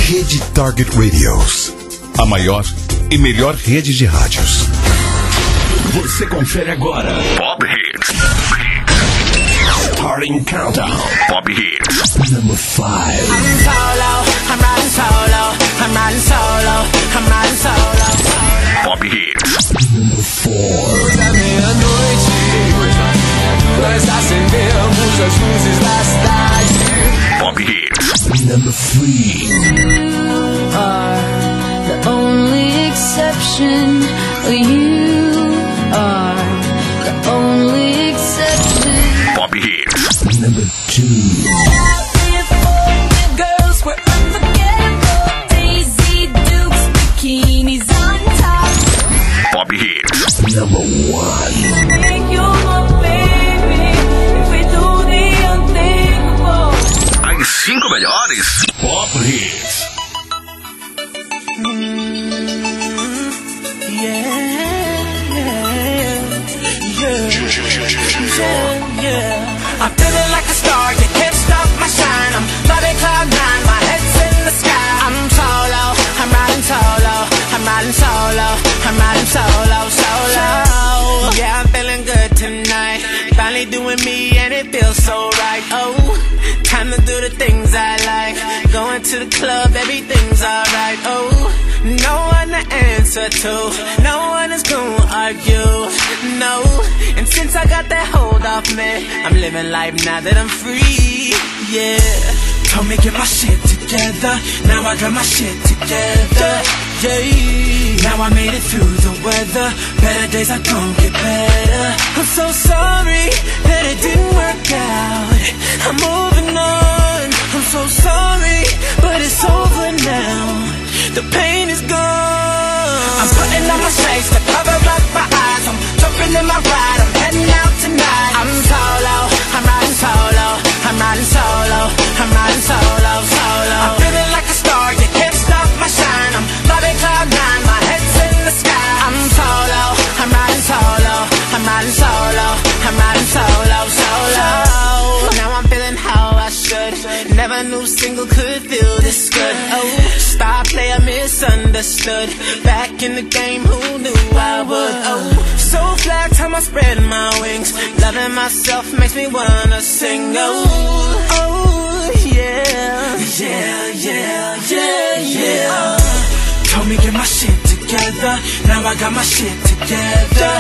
Rede Target Radios. A maior e melhor rede de rádios. Você confere agora Pop Hits. Starting Countdown. Pop Hits. Number 5. I'm solo, I'm riding solo, I'm riding solo, I'm riding solo. Pop Hits. Number 4. Hoje à meia-noite, nós acendemos as luzes da cidade. Pop Hits. Number 3. You are the only exception. You are the only exception. Pop Hits. Number 2. Girls were unforgettable. Daisy Dukes, bikinis on top. Pop Hits. Number 1. Think you're my baby. If we do the unthinkable. As 5 melhores Pop Hits. I'm feeling like a star, you can't stop my shine. I'm flying cloud nine, my head's in the sky. I'm solo, I'm riding solo, I'm riding solo, I'm riding solo, solo. Yeah, I'm feeling good tonight. Finally doing me and it feels so right. Oh, time to do the things I like. Going to the club, everything's alright. Oh, no one to answer to, no one is gonna argue. No, and since I got that hold off me, I'm living life now that I'm free. Yeah, told me get my shit together. Now I got my shit together. Yeah, now I made it through the weather. Better days are gonna get better. I'm so sorry that it didn't work out. I'm moving on. I'm so sorry, but it's over now. The pain is gone. I'm putting on my shades to cover up my eyes. I'm jumping in my ride. I'm heading out tonight. I'm solo. I'm riding solo. I'm riding solo. I'm riding solo, solo. I'm feeling like a star. You can't stop my shine. I'm flying cloud nine. My head's in the sky. I'm solo. I'm riding solo. I'm riding solo. I'm riding solo, solo. Now I'm feeling how I should. Never knew single could feel this good. Oh, star player misunderstood. Back in the game, who knew I would? Oh, so fly, time I spread my wings. Loving myself makes me wanna sing. Oh, oh, yeah. Yeah, yeah, yeah, yeah. Told me get my shit together. Now I got my shit together.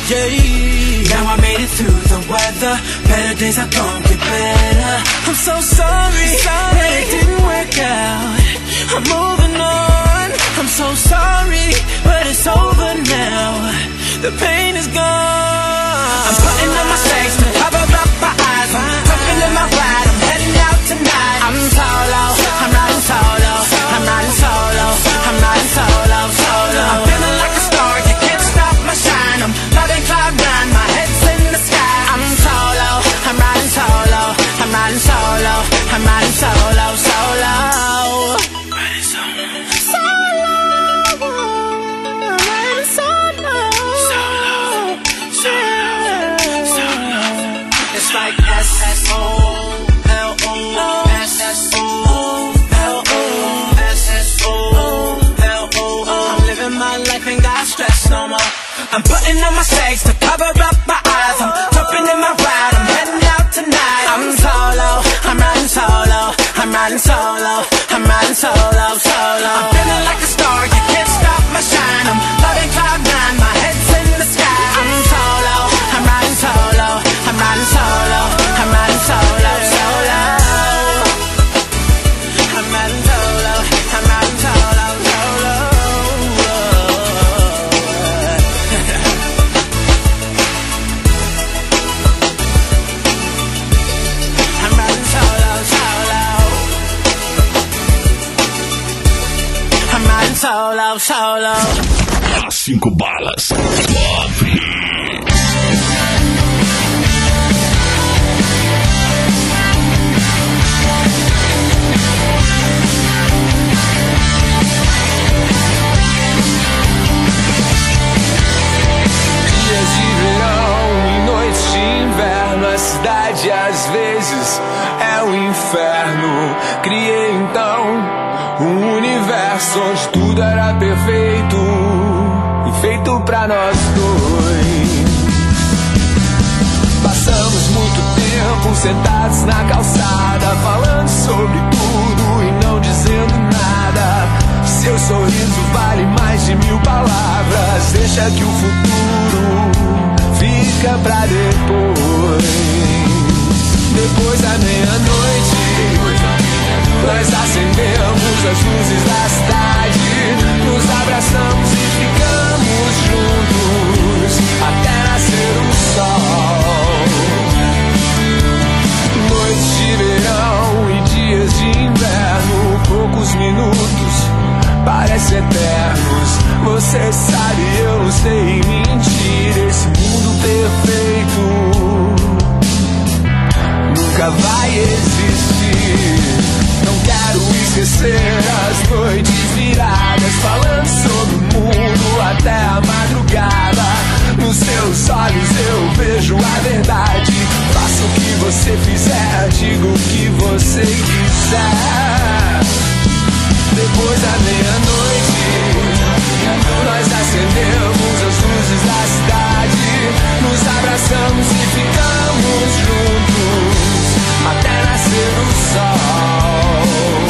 Yeah, now I made it through the weather. Better days are gonna get better. I'm so sorry that it didn't work out. I'm moving on. I'm so sorry, but it's over now. The pain is gone. I'm putting on my shades to cover up my eyes. I'm jumping in my ride. I'm heading out tonight. I'm solo. I'm riding solo. I'm riding solo. I'm riding solo, solo. I'm feeling like a star. You can't stop my shine. I'm flying cloud nine. My head's in the sky. I'm solo. I'm riding solo. I'm riding solo. I'm riding solo, solo. It's like S-O-L-O-S-S-O-L-O-S-S-O-L-O. I'm living my life, ain't got stress no more. I'm putting on my shades to cover up my eyes. I'm jumping in my ride, I'm heading out tonight. I'm solo, I'm riding solo. I'm riding solo, I'm riding solo, solo. I'm feeling like a star, you can't stop my shine. I'm loving cloud nine, my head's in the sky. I'm solo, I'm riding solo. I'm riding solo, I'm riding solo, solo. I'm riding solo, I'm riding solo, solo. I'm riding solo, solo. I'm riding solo, solo. As 5 balas Pop Hits. Dias de verão e noites de inverno. A cidade às vezes é um inferno. Criei então um universo corações, tudo era perfeito e feito pra nós dois. Passamos muito tempo sentados na calçada, falando sobre tudo e não dizendo nada. Seu sorriso vale mais de 1000 palavras. Deixa que o futuro fica pra depois. Depois da meia-noite, nós acendemos as luzes da cidade, nos abraçamos e ficamos juntos até nascer o sol. Noites de verão e dias de inverno, poucos minutos parecem eternos. Você sabe, eu não sei mentir. Esse mundo perfeito nunca vai existir. Não quero esquecer as noites viradas, falando sobre o mundo até a madrugada. Nos seus olhos eu vejo a verdade. Faça o que você fizer, diga o que você quiser. Depois da meia-noite, nós acendemos as luzes da cidade, nos abraçamos e ficamos juntos até nascer o sol.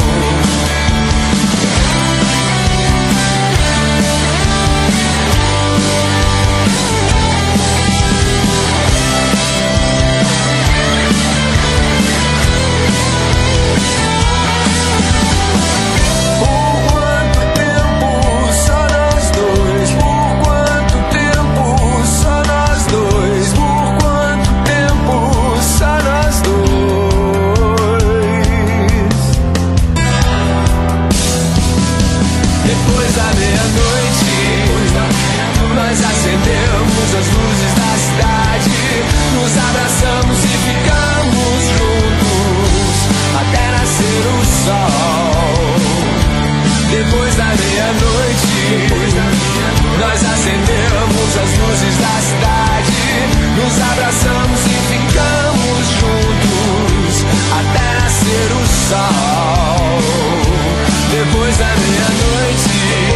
Nós acendemos as luzes da cidade, nos abraçamos e ficamos juntos até nascer o sol. Depois da meia-noite, nós acendemos as luzes da cidade, nos abraçamos e ficamos juntos até nascer o sol. Depois da meia-noite,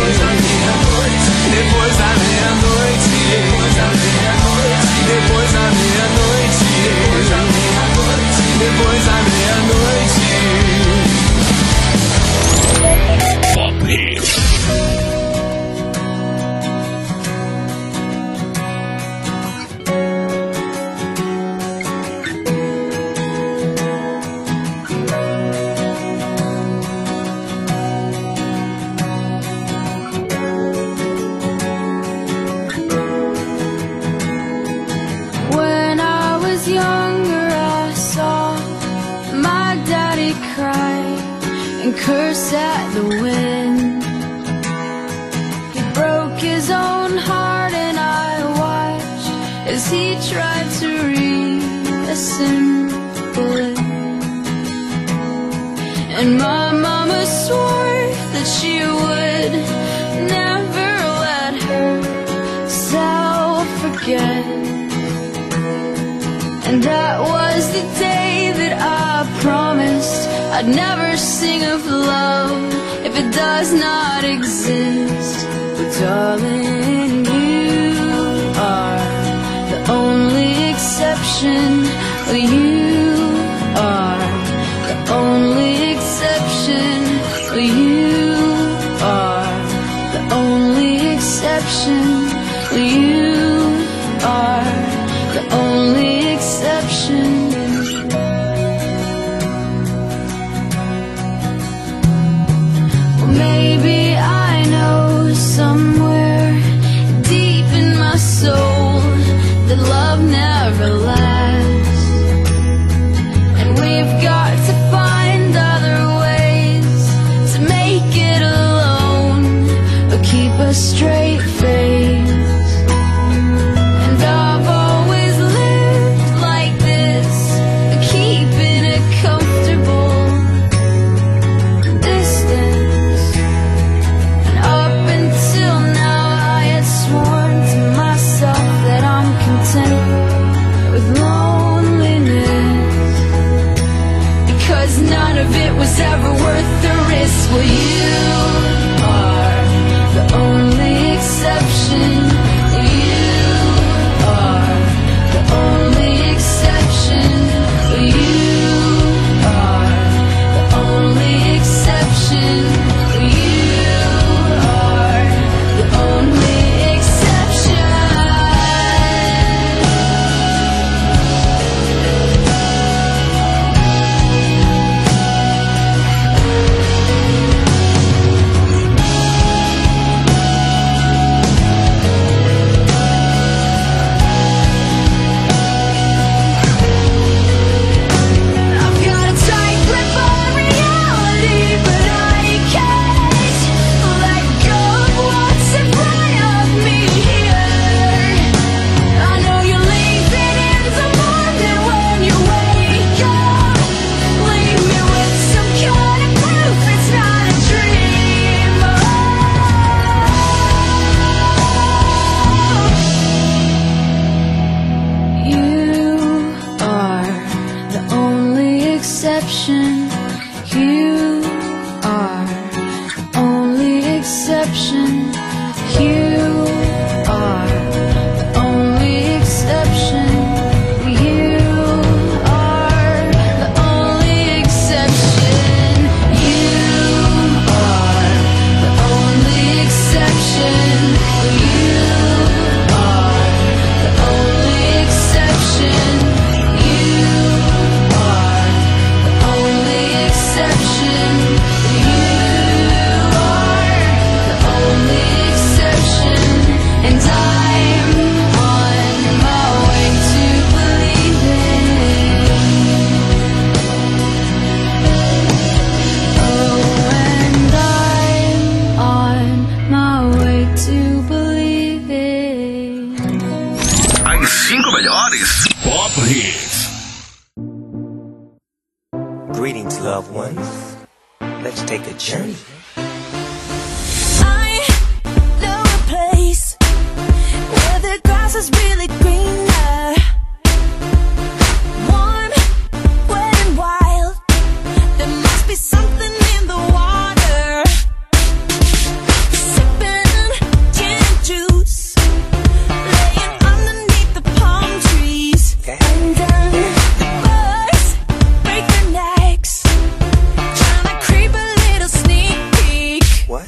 depois da meia-noite, depois da meia-noite, depois da meia-noite. Pop Hits. Curse at the wind. He broke his own heart and I watched as he tried to reassemble it. And my mama swore that she would never let herself forget. And that was the day that I promised I'd never sing of love if it does not exist. But darling, you are the only exception. You are the only exception. You are the only exception. You are the only exception. Maybe I know somewhere deep in my soul that love never lasts, and we've got to find other ways to make it alone or keep a straight face. And I've always lived like this, keeping a comfortable distance. None of it was ever worth the risk. Well, you are exception. You are the only exception. You are the only exception. You are the only exception. You are the only exception. You are the only exception. You are the only exception. You are the only exception. And I'm on my way to believing. Oh, and I'm on my way to believing. As 5 melhores Pop Hits. Greetings, loved ones. Let's take a journey. I know a place where the grass is really greener. Warm, wet and wild. There must be something in the water. Sipping gin and juice, laying underneath the palm trees. And then the birds break their necks, trying to creep a little sneak peek. What?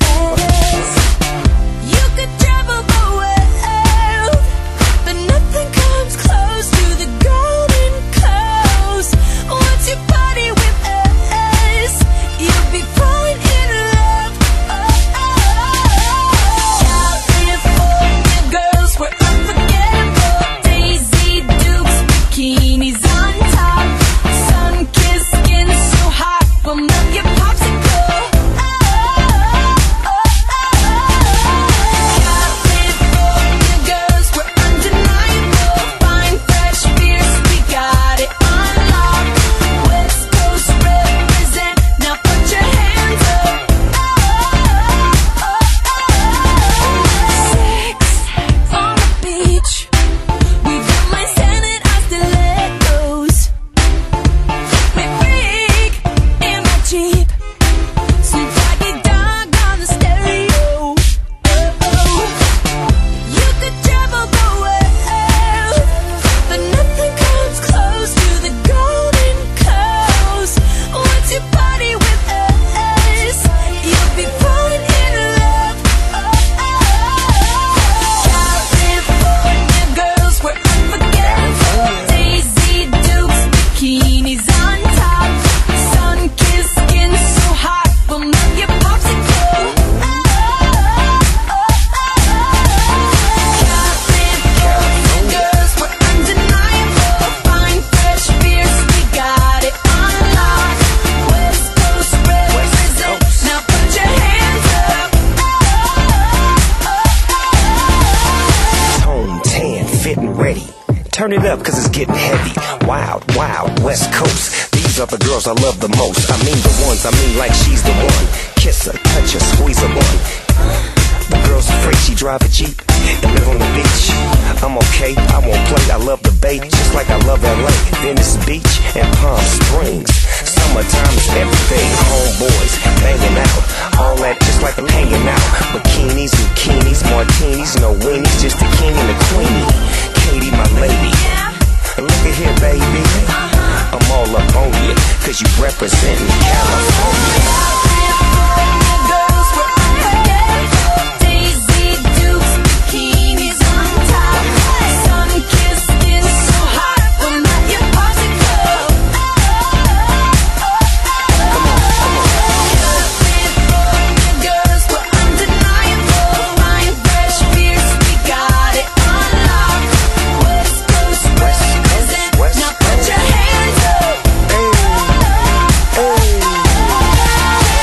You could travel the world, but nothing comes close to the golden coast. Once you party with us, you'll be falling in love. California girls were unforgettable. Daisy Dukes, bikinis on top, sun-kissed skin so hot, will melt your popsicle. California girls were undeniable. Fine, fresh, fierce, we got it on lock. West Coast represent, now put your hands up. Sex on the beach, we don't mind standing our stilettos. We freak in my Jeep, Snoop Doggy Dogg on the stereo. You could travel the world, but nothing comes close to the golden coast. Once you party with us, you'll be falling in love. California girls were unforgettable. Daisy Dukes, bikinis on top, sun-kissed skin so hot, will melt your popsicle. California girls were undeniable. Fine, fresh, fierce, we got it on lock. West Coast represent, now put your hands up. Home, tan, fit and ready. Turn it up, cause it's getting heavy. Wild, wild, West Coast. These are the girls I love the most. I mean the ones, I mean like she's the one. Kiss her, touch her, squeeze her one. The girl's afraid she drive a Jeep and live on the beach. I'm okay, I won't play, I love the bay, just like I love LA. Venice Beach and Palm Springs. Summertime is everything. Homeboys banging out, all that just like I'm hanging out. Bikinis, zucchinis, martinis, no weenies, just the king and the queenie. Katie, my lady. Look at here, baby. I'm all up on you, cause you representing California. Girls were unforgettable. Daisy Dukes, bikinis on top, sun-kissed skin so hot, will melt your popsicle. California girls were undeniable. Fine, fresh, fierce, we got it on lock. West Coast represent, now put your hands up.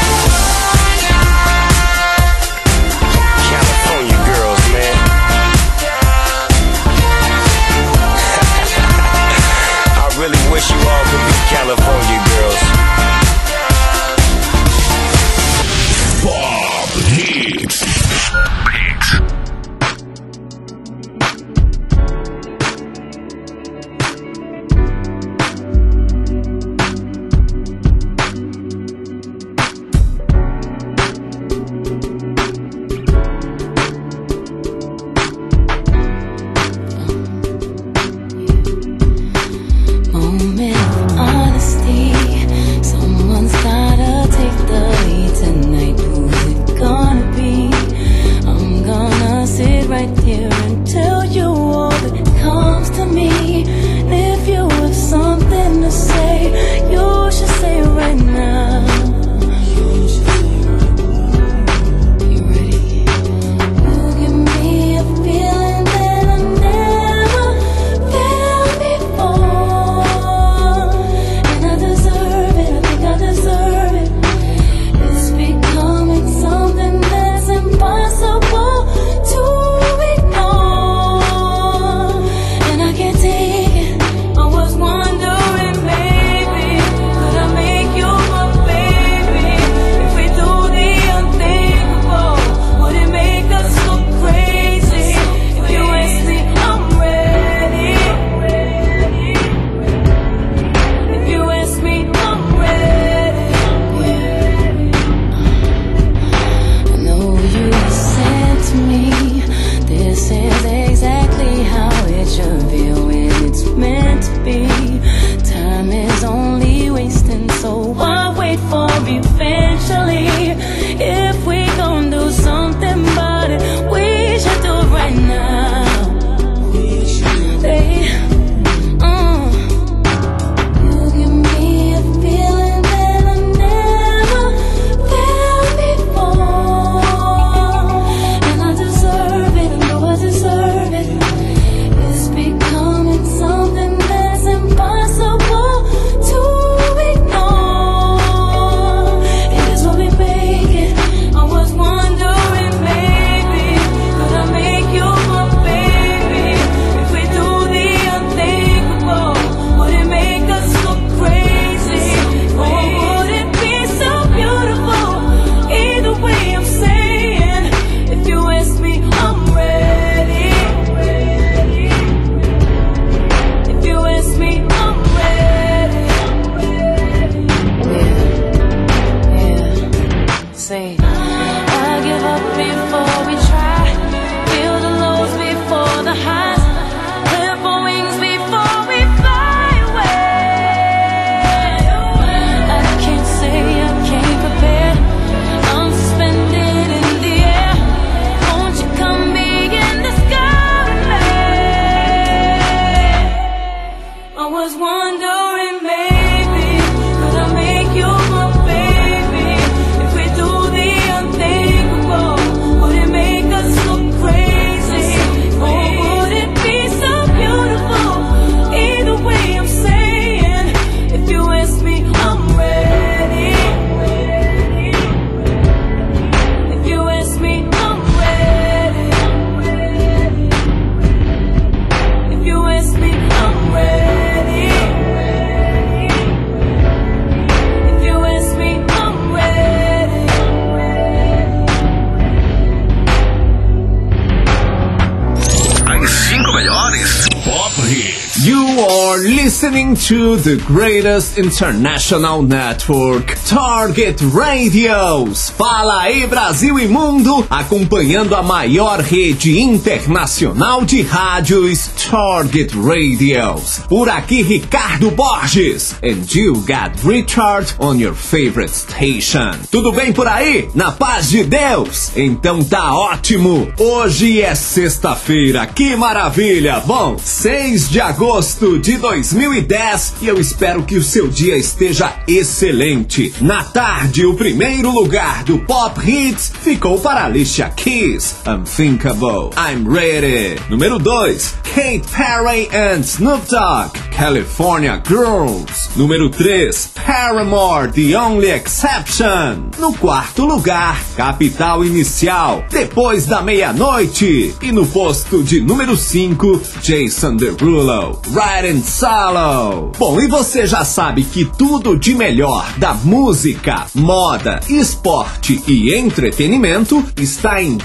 listening to the greatest international network, Target Radios. Fala aí, Brasil e mundo, acompanhando a maior rede internacional de rádios, Target Radios. Por aqui, Ricardo Borges, and you got Richard on your favorite station. Tudo bem por aí? Na paz de Deus? Então tá ótimo. Hoje é sexta-feira, que maravilha! Bom, 6 de agosto de 2010 e eu espero que o seu dia esteja excelente. Na tarde, o primeiro lugar do Pop Hits ficou para Alicia Keys, Unthinkable, I'm Ready. Número 2, Katy Perry and Snoop Dogg, California Girls. Número 3, Paramore, The Only Exception. No quarto lugar, Capital Inicial, Depois da Meia-Noite. E no posto de número 5, Jason Derulo, Riding Solo. Bom, e você já sabe que tudo de melhor da música, moda, esporte e entretenimento está em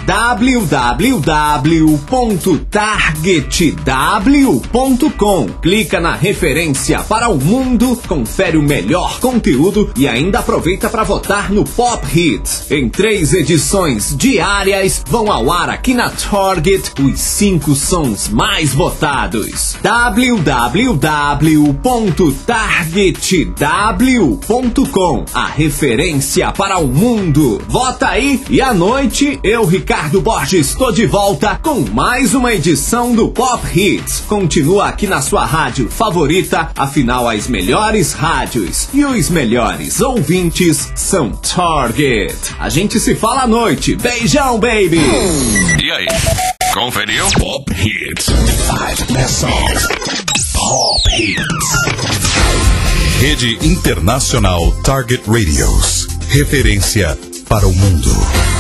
www.targetw.com. Clica na referência para o mundo, confere o melhor conteúdo e ainda aproveita para votar no Pop Hits. Em 3 edições diárias vão ao ar aqui na Target os 5 sons mais votados. www.targetw.com, a referência para o mundo. Vota aí e à noite eu, Ricardo Borges, estou de volta com mais uma edição do Pop Hits. Continua aqui na sua rádio favorita, afinal as melhores rádios e os melhores ouvintes são Target. A gente se fala à noite. Beijão, baby! E aí? Conferiu? Pop Hits. 5 best songs. Pop Hits. Rede Internacional Target Radios. Referência para o mundo.